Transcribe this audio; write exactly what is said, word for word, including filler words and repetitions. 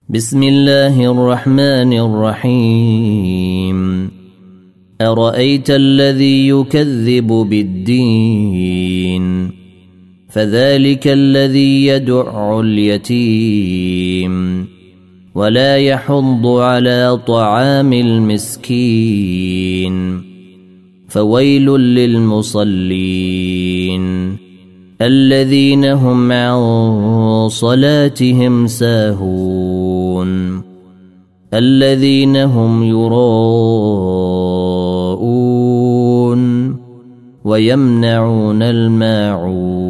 بسم الله الرحمن الرحيم أرأيت الذي يكذب بالدين فذلك الذي يدع اليتيم ولا يحض على طعام المسكين فويل للمصلين الذين هم عن صلاتهم ساهون الذين هم يراءون ويمنعون الماعون